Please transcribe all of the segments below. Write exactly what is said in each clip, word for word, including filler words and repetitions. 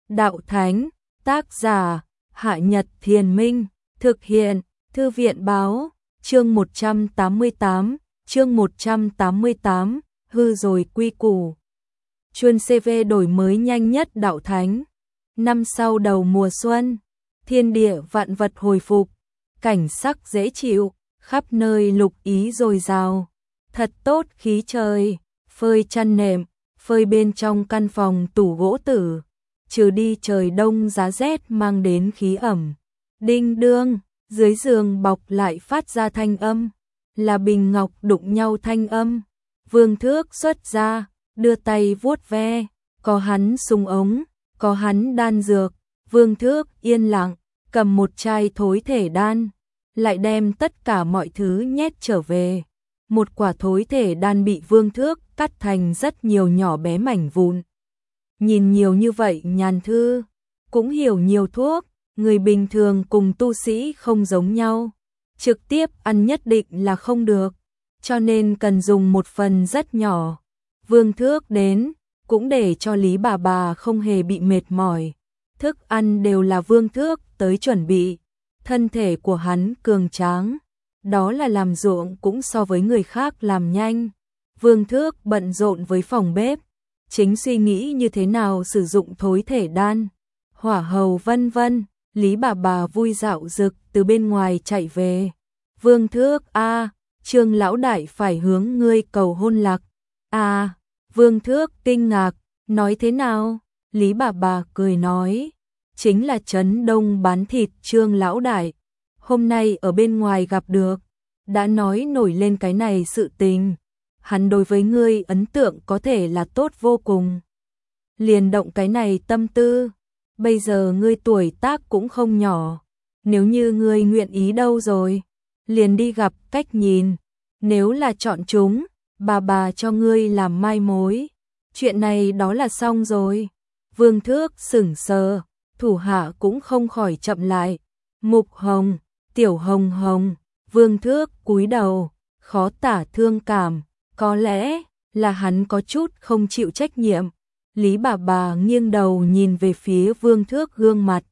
đạo thánh, tác giả, Hạ Nhật Thiền Minh, thực hiện, Thư viện báo, chương một trăm tám mươi tám, chương một trăm tám mươi tám, hư rồi quy củ. Chuyên xê vê đổi mới nhanh nhất đạo thánh. Năm sau đầu mùa xuân, thiên địa vạn vật hồi phục, cảnh sắc dễ chịu, khắp nơi lục ý dồi dào, thật tốt khí trời, phơi chăn nệm, phơi bên trong căn phòng tủ gỗ tử, trừ đi trời đông giá rét mang đến khí ẩm. Đinh đương, dưới giường bọc lại phát ra thanh âm, là bình ngọc đụng nhau thanh âm. Vương Thước xuất ra, đưa tay vuốt ve, có hắn sung ống, có hắn đan dược. Vương Thước yên lặng, cầm một chai thối thể đan, lại đem tất cả mọi thứ nhét trở về. Một quả thối thể đan bị Vương Thước cắt thành rất nhiều nhỏ bé mảnh vụn. Nhìn nhiều như vậy nhàn thư, cũng hiểu nhiều thuốc, người bình thường cùng tu sĩ không giống nhau. Trực tiếp ăn nhất định là không được, cho nên cần dùng một phần rất nhỏ. Vương Thước đến, cũng để cho Lý bà bà không hề bị mệt mỏi. Thức ăn đều là Vương Thước tới chuẩn bị. Thân thể của hắn cường tráng, đó là làm ruộng cũng so với người khác làm nhanh. Vương Thước bận rộn với phòng bếp, chính suy nghĩ như thế nào sử dụng thối thể đan, hỏa hầu vân vân. Lý bà bà vui dạo dực từ bên ngoài chạy về. Vương Thước a, à, Trương lão đại phải hướng ngươi cầu hôn lạc. A, à, Vương Thước kinh ngạc, nói thế nào? Lý bà bà cười nói, chính là Trấn Đông bán thịt Trương lão đại, hôm nay ở bên ngoài gặp được, đã nói nổi lên cái này sự tình. Hắn đối với ngươi ấn tượng có thể là tốt vô cùng, liền động cái này tâm tư. Bây giờ ngươi tuổi tác cũng không nhỏ, nếu như ngươi nguyện ý đâu rồi, liền đi gặp cách nhìn, nếu là chọn chúng, bà bà cho ngươi làm mai mối. Chuyện này đó là xong rồi. Vương Thước sững sờ, thủ hạ cũng không khỏi chậm lại. Mục Hồng, Tiểu Hồng Hồng. Vương Thước cúi đầu, khó tả thương cảm, có lẽ là hắn có chút không chịu trách nhiệm. Lý bà bà nghiêng đầu nhìn về phía Vương Thước gương mặt,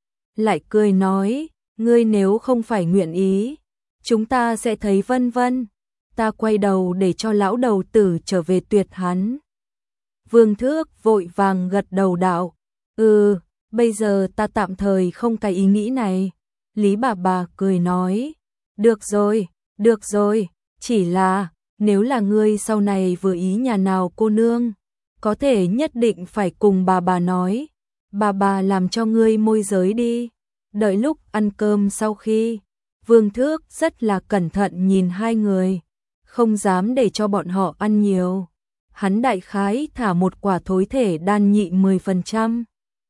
lại cười nói, ngươi nếu không phải nguyện ý, chúng ta sẽ thấy vân vân. Ta quay đầu để cho lão đầu tử trở về tuyệt hắn. Vương Thước vội vàng gật đầu đạo, ừ, bây giờ ta tạm thời không cái ý nghĩ này. Lý bà bà cười nói, được rồi, được rồi, chỉ là, nếu là ngươi sau này vừa ý nhà nào cô nương, có thể nhất định phải cùng bà bà nói, bà bà làm cho ngươi môi giới đi. Đợi lúc ăn cơm sau khi, Vương Thước rất là cẩn thận nhìn hai người, không dám để cho bọn họ ăn nhiều. Hắn đại khái thả một quả thối thể đan nhị mười phần trăm,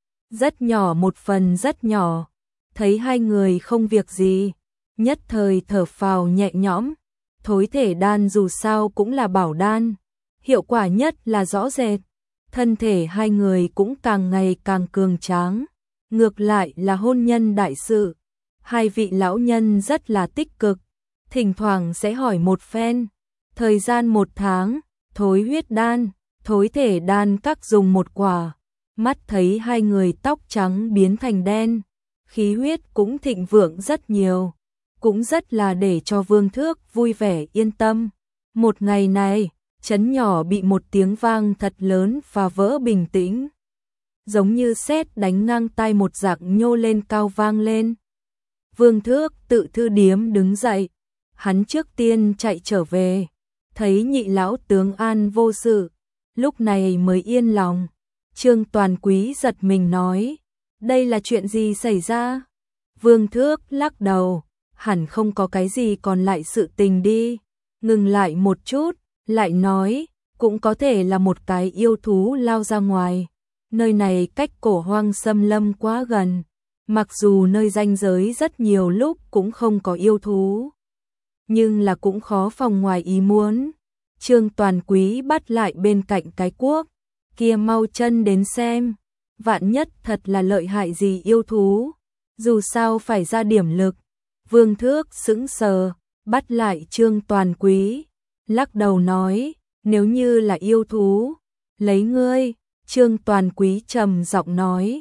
rất nhỏ một phần rất nhỏ. Thấy hai người không việc gì, nhất thời thở phào nhẹ nhõm. Thối thể đan dù sao cũng là bảo đan, hiệu quả nhất là rõ rệt. Thân thể hai người cũng càng ngày càng cường tráng. Ngược lại là hôn nhân đại sự, hai vị lão nhân rất là tích cực, thỉnh thoảng sẽ hỏi một phen. Thời gian một tháng, thối huyết đan, thối thể đan các dùng một quả. Mắt thấy hai người tóc trắng biến thành đen, khí huyết cũng thịnh vượng rất nhiều, cũng rất là để cho Vương Thước vui vẻ yên tâm. Một ngày này, trấn nhỏ bị một tiếng vang thật lớn phá vỡ bình tĩnh, giống như sét đánh ngang tai một dạng nhô lên cao vang lên. Vương Thước tự thư điếm đứng dậy, hắn trước tiên chạy trở về, thấy nhị lão tướng an vô sự, lúc này mới yên lòng. Trương Toàn Quý giật mình nói, đây là chuyện gì xảy ra? Vương Thước lắc đầu, hẳn không có cái gì còn lại sự tình đi. Ngừng lại một chút, lại nói, cũng có thể là một cái yêu thú lao ra ngoài. Nơi này cách cổ hoang xâm lâm quá gần, mặc dù nơi ranh giới rất nhiều lúc cũng không có yêu thú, nhưng là cũng khó phòng ngoài ý muốn. Trương Toàn Quý bắt lại bên cạnh cái cuốc, kia mau chân đến xem, vạn nhất thật là lợi hại gì yêu thú, dù sao phải ra điểm lực. Vương Thước sững sờ, bắt lại Trương Toàn Quý, lắc đầu nói, nếu như là yêu thú, lấy ngươi. Trương Toàn Quý trầm giọng nói,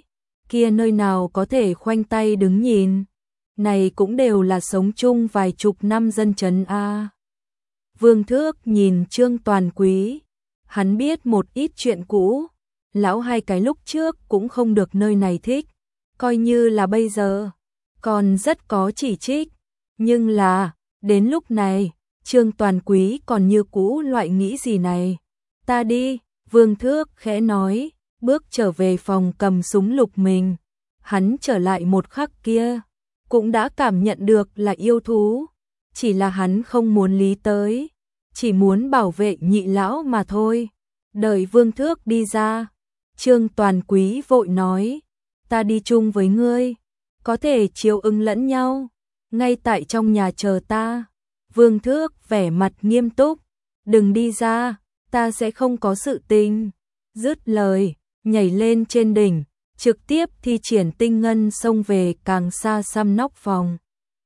kia nơi nào có thể khoanh tay đứng nhìn. Này cũng đều là sống chung vài chục năm dân chấn a. Vương Thước nhìn Trương Toàn Quý, hắn biết một ít chuyện cũ, lão hai cái lúc trước cũng không được nơi này thích, coi như là bây giờ, còn rất có chỉ trích, nhưng là, đến lúc này, Trương Toàn Quý còn như cũ loại nghĩ gì này, ta đi, Vương Thước khẽ nói, bước trở về phòng cầm súng lục mình, hắn trở lại một khắc kia, cũng đã cảm nhận được là yêu thú, chỉ là hắn không muốn lý tới, chỉ muốn bảo vệ nhị lão mà thôi. Đợi Vương Thước đi ra, Trương Toàn Quý vội nói, ta đi chung với ngươi, có thể chiếu ứng lẫn nhau, ngay tại trong nhà chờ ta. Vương Thước vẻ mặt nghiêm túc, đừng đi ra, ta sẽ không có sự tình. Dứt lời, nhảy lên trên đỉnh, trực tiếp thi triển tinh ngân xông về càng xa xăm nóc phòng.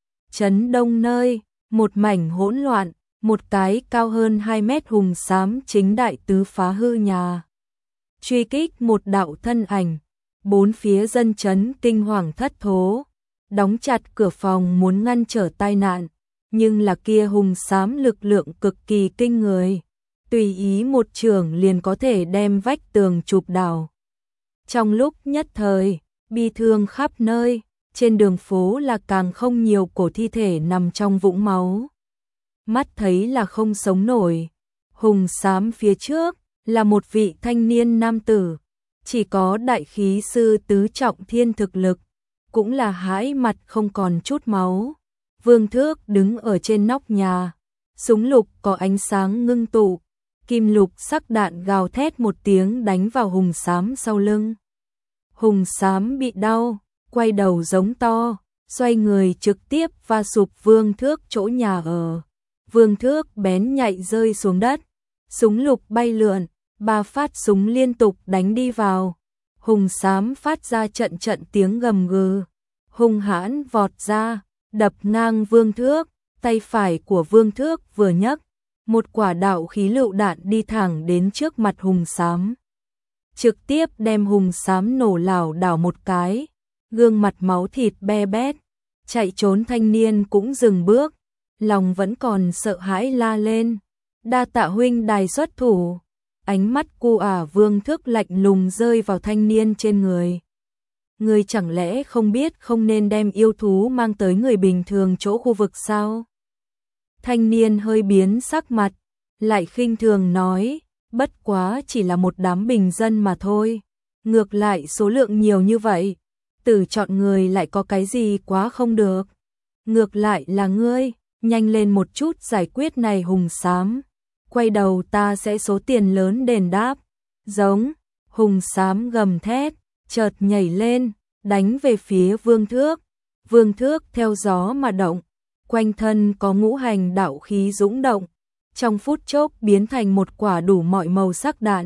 Trấn Đông nơi, một mảnh hỗn loạn, một cái cao hơn hai mét hùng xám chính đại tứ phá hư nhà. Truy kích một đạo thân ảnh, bốn phía dân chấn kinh hoàng thất thố, đóng chặt cửa phòng muốn ngăn trở tai nạn, nhưng là kia hùng xám lực lượng cực kỳ kinh người, tùy ý một chưởng liền có thể đem vách tường chụp đảo. Trong lúc nhất thời, bi thương khắp nơi, trên đường phố là càng không nhiều cổ thi thể nằm trong vũng máu. Mắt thấy là không sống nổi, hùng xám phía trước là một vị thanh niên nam tử, chỉ có đại khí sư tứ trọng thiên thực lực, cũng là hãi mặt không còn chút máu. Vương Thước đứng ở trên nóc nhà, súng lục có ánh sáng ngưng tụ, kim lục sắc đạn gào thét một tiếng đánh vào hùng xám sau lưng. Hùng xám bị đau, quay đầu giống to, xoay người trực tiếp va sụp Vương Thước chỗ nhà ở. Vương Thước bén nhạy rơi xuống đất, súng lục bay lượn, ba phát súng liên tục đánh đi vào. Hùng xám phát ra trận trận tiếng gầm gừ, hung hãn vọt ra, đập ngang Vương Thước, tay phải của Vương Thước vừa nhấc, một quả đạo khí lựu đạn đi thẳng đến trước mặt hùng xám, trực tiếp đem hùng xám nổ lảo đảo một cái, gương mặt máu thịt be bét. Chạy trốn thanh niên cũng dừng bước, lòng vẫn còn sợ hãi la lên, đa tạ huynh đài xuất thủ. Ánh mắt cu ả Vương Thước lạnh lùng rơi vào thanh niên trên người. Người chẳng lẽ không biết không nên đem yêu thú mang tới người bình thường chỗ khu vực sao? Thanh niên hơi biến sắc mặt, lại khinh thường nói, bất quá chỉ là một đám bình dân mà thôi. Ngược lại số lượng nhiều như vậy, tử chọn người lại có cái gì quá không được. Ngược lại là ngươi, nhanh lên một chút giải quyết này hùng xám. Quay đầu ta sẽ số tiền lớn đền đáp. Giống, hùng xám gầm thét, chợt nhảy lên, đánh về phía Vương Thước. Vương Thước theo gió mà động, quanh thân có ngũ hành đạo khí dũng động, trong phút chốc biến thành một quả đủ mọi màu sắc đạn.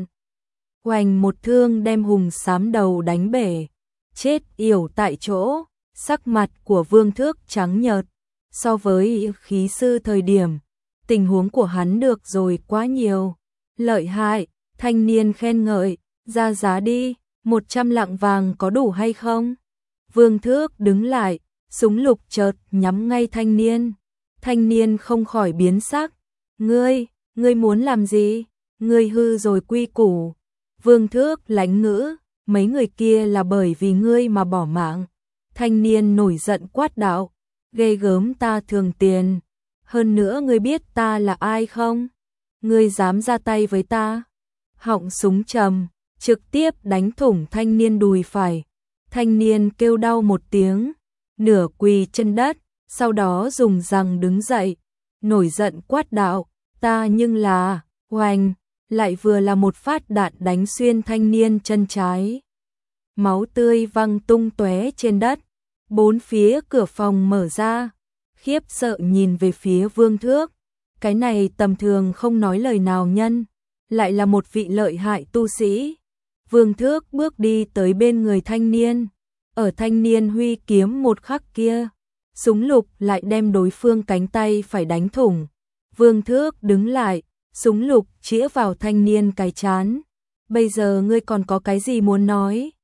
Oanh một thương đem hùng xám đầu đánh bể, chết yểu tại chỗ, sắc mặt của Vương Thước trắng nhợt. So với khí sư thời điểm, tình huống của hắn được rồi quá nhiều. Lợi hại, thanh niên khen ngợi, ra giá đi, một trăm lạng vàng có đủ hay không? Vương Thước đứng lại, súng lục chợt nhắm ngay thanh niên. Thanh niên không khỏi biến sắc. Ngươi, ngươi muốn làm gì? Ngươi hư rồi quy củ. Vương Thước lãnh ngữ, mấy người kia là bởi vì ngươi mà bỏ mạng. Thanh niên nổi giận quát đạo, ghê gớm ta thường tiền. Hơn nữa ngươi biết ta là ai không? Ngươi dám ra tay với ta? Họng súng trầm, trực tiếp đánh thủng thanh niên đùi phải. Thanh niên kêu đau một tiếng, nửa quỳ chân đất, sau đó dùng răng đứng dậy, nổi giận quát đạo, ta nhưng là, oanh, lại vừa là một phát đạn đánh xuyên thanh niên chân trái. Máu tươi văng tung tóe trên đất, bốn phía cửa phòng mở ra, khiếp sợ nhìn về phía Vương Thước. Cái này tầm thường không nói lời nào nhân, lại là một vị lợi hại tu sĩ. Vương Thước bước đi tới bên người thanh niên, ở thanh niên huy kiếm một khắc kia, súng lục lại đem đối phương cánh tay phải đánh thủng. Vương Thước đứng lại, súng lục chĩa vào thanh niên cái trán. Bây giờ ngươi còn có cái gì muốn nói?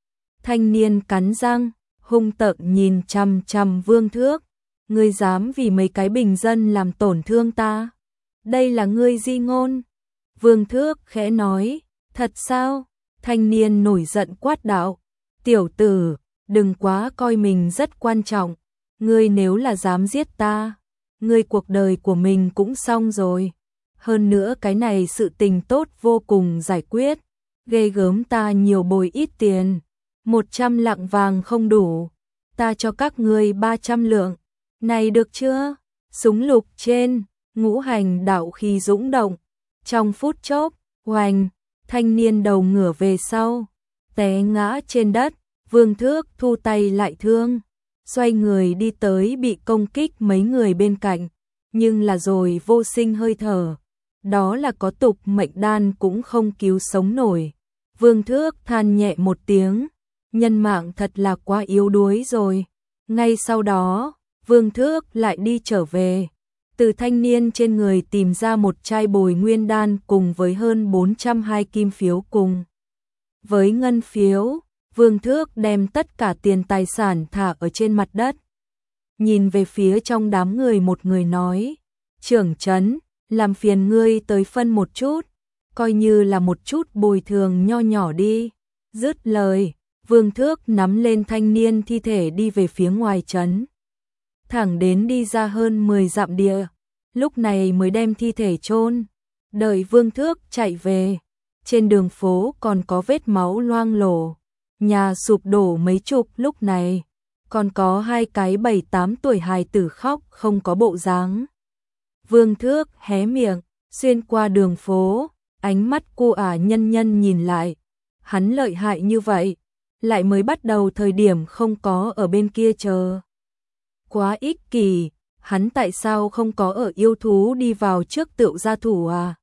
Thanh niên cắn răng, hung tợn nhìn chằm chằm Vương Thước. Ngươi dám vì mấy cái bình dân làm tổn thương ta? Đây là ngươi di ngôn. Vương Thước khẽ nói, thật sao? Thanh niên nổi giận quát đạo, tiểu tử, đừng quá coi mình rất quan trọng. Ngươi nếu là dám giết ta, ngươi cuộc đời của mình cũng xong rồi. Hơn nữa cái này sự tình tốt vô cùng giải quyết. Ghê gớm ta nhiều bồi ít tiền. Một trăm lạng vàng không đủ. Ta cho các ngươi ba trăm lượng. Này được chưa? Súng lục trên, ngũ hành đạo khí dũng động. Trong phút chốc, oành, thanh niên đầu ngửa về sau, té ngã trên đất. Vương Thước thu tay lại thương, xoay người đi tới bị công kích mấy người bên cạnh, nhưng là rồi vô sinh hơi thở. Đó là có tục mệnh đan cũng không cứu sống nổi. Vương Thước than nhẹ một tiếng, nhân mạng thật là quá yếu đuối rồi. Ngay sau đó, Vương Thước lại đi trở về, từ thanh niên trên người tìm ra một chai bồi nguyên đan cùng với hơn bốn trăm hai kim phiếu cùng với ngân phiếu. Vương Thước đem tất cả tiền tài sản thả ở trên mặt đất. Nhìn về phía trong đám người một người nói, trưởng trấn, làm phiền ngươi tới phân một chút, coi như là một chút bồi thường nho nhỏ đi. Dứt lời, Vương Thước nắm lên thanh niên thi thể đi về phía ngoài trấn. Thẳng đến đi ra hơn mười dặm địa, lúc này mới đem thi thể chôn. Đợi Vương Thước chạy về, trên đường phố còn có vết máu loang lổ. Nhà sụp đổ mấy chục lúc này, còn có hai cái bảy tám tuổi hài tử khóc không có bộ dáng. Vương Thước hé miệng, xuyên qua đường phố, ánh mắt cô ả nhân nhân nhìn lại. Hắn lợi hại như vậy, lại mới bắt đầu thời điểm không có ở bên kia chờ. Quá ích kỷ, hắn tại sao không có ở yêu thú đi vào trước tựu gia thủ à?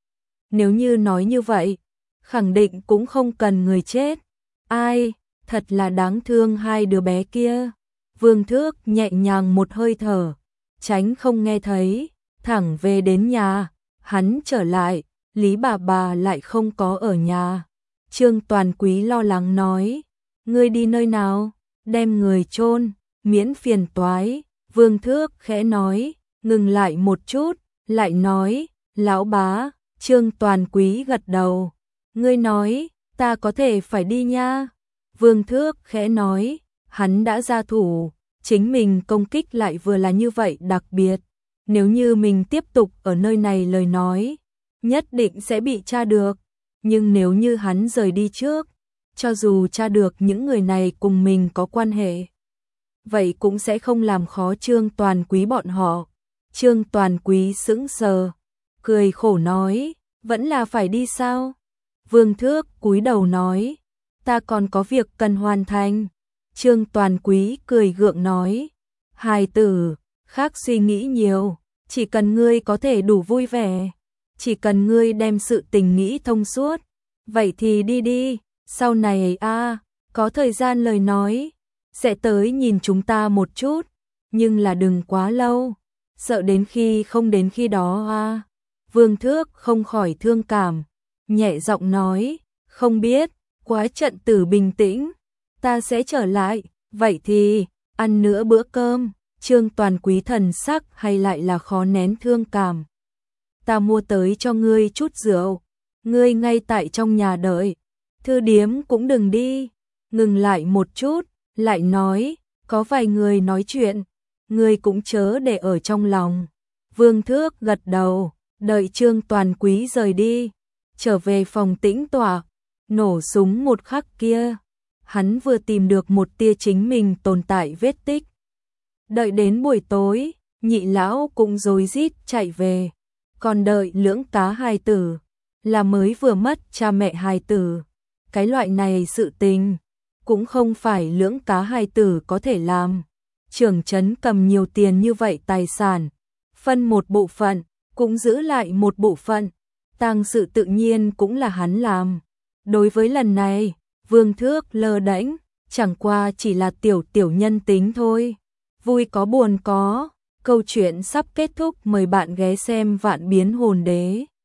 Nếu như nói như vậy, khẳng định cũng không cần người chết. Ai, thật là đáng thương hai đứa bé kia. Vương Thước nhẹ nhàng một hơi thở, tránh không nghe thấy, thẳng về đến nhà. Hắn trở lại, Lý bà bà lại không có ở nhà. Trương Toàn Quý lo lắng nói, ngươi đi nơi nào? Đem người chôn, miễn phiền toái. Vương Thước khẽ nói, ngừng lại một chút, lại nói, lão bá. Trương Toàn Quý gật đầu, ngươi nói, ta có thể phải đi nha. Vương Thước khẽ nói, hắn đã ra thủ, chính mình công kích lại vừa là như vậy đặc biệt. Nếu như mình tiếp tục ở nơi này lời nói, nhất định sẽ bị tra được. Nhưng nếu như hắn rời đi trước, cho dù tra được những người này cùng mình có quan hệ, vậy cũng sẽ không làm khó Trương Toàn Quý bọn họ. Trương Toàn Quý sững sờ, cười khổ nói, vẫn là phải đi sao? Vương Thước cúi đầu nói, ta còn có việc cần hoàn thành. Trương Toàn Quý cười gượng nói, hài tử, khác suy nghĩ nhiều, chỉ cần ngươi có thể đủ vui vẻ, chỉ cần ngươi đem sự tình nghĩ thông suốt, vậy thì đi đi, sau này a, có thời gian lời nói, sẽ tới nhìn chúng ta một chút, nhưng là đừng quá lâu, sợ đến khi không đến khi đó a. Vương Thước không khỏi thương cảm, nhẹ giọng nói, không biết, quá trận tử bình tĩnh, ta sẽ trở lại, vậy thì, ăn nữa bữa cơm. Trương Toàn Quý thần sắc hay lại là khó nén thương cảm. Ta mua tới cho ngươi chút rượu, ngươi ngay tại trong nhà đợi, thư điếm cũng đừng đi. Ngừng lại một chút, lại nói, có vài người nói chuyện, ngươi cũng chớ để ở trong lòng. Vương Thước gật đầu, đợi Trương Toàn Quý rời đi, trở về phòng tĩnh tọa, nổ súng một khắc kia, hắn vừa tìm được một tia chính mình tồn tại vết tích. Đợi đến buổi tối, nhị lão cũng rối rít chạy về, còn đợi lưỡng cá hài tử, là mới vừa mất cha mẹ hài tử. Cái loại này sự tình, cũng không phải lưỡng cá hài tử có thể làm. Trưởng trấn cầm nhiều tiền như vậy tài sản, phân một bộ phận, cũng giữ lại một bộ phận, tang sự tự nhiên cũng là hắn làm. Đối với lần này, Vương Thước lơ đễnh, chẳng qua chỉ là tiểu tiểu nhân tính thôi. Vui có buồn có, câu chuyện sắp kết thúc, mời bạn ghé xem Vạn Biến Hồn Đế.